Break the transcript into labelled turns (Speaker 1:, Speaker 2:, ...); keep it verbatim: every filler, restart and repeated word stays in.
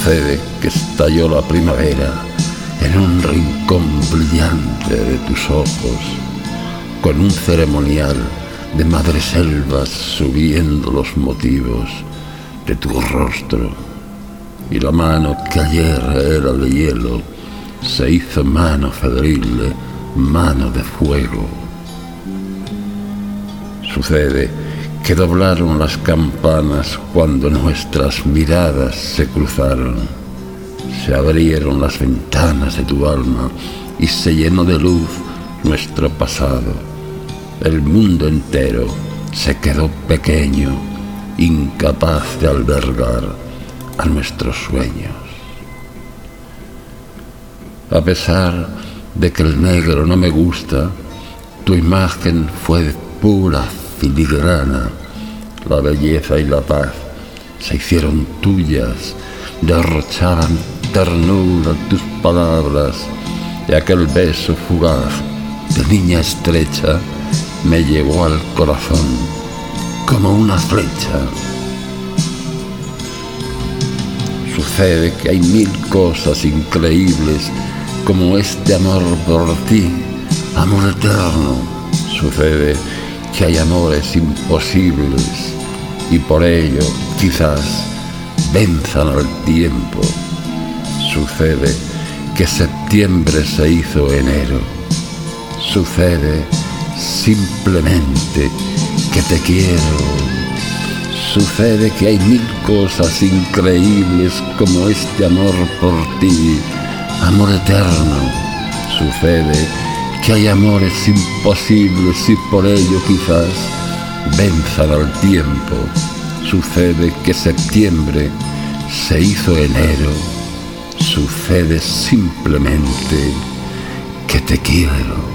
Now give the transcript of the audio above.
Speaker 1: Sucede que estalló la primavera en un rincón brillante de tus ojos, con un ceremonial de madreselvas subiendo los motivos de tu rostro, y la mano que ayer era de hielo se hizo mano febril, mano de fuego. Sucede que doblaron las campanas cuando nuestras miradas se cruzaron. Se abrieron las ventanas de tu alma y se llenó de luz nuestro pasado. El mundo entero se quedó pequeño, incapaz de albergar a nuestros sueños. A pesar de que el negro no me gusta, tu imagen fue de pura filigrana. La belleza y la paz se hicieron tuyas, derrochaban ternura tus palabras, y aquel beso fugaz de niña estrecha me llegó al corazón como una flecha. Sucede que hay mil cosas increíbles como este amor por ti, amor eterno. Sucede que hay amores imposibles y por ello quizás venzan al tiempo. Sucede que septiembre se hizo enero. Sucede simplemente que te quiero. Sucede que hay mil cosas increíbles como este amor por ti, amor eterno. Sucede que hay amores imposibles y por ello quizás venzan al tiempo. Sucede que septiembre se hizo enero. Sucede simplemente que te quiero.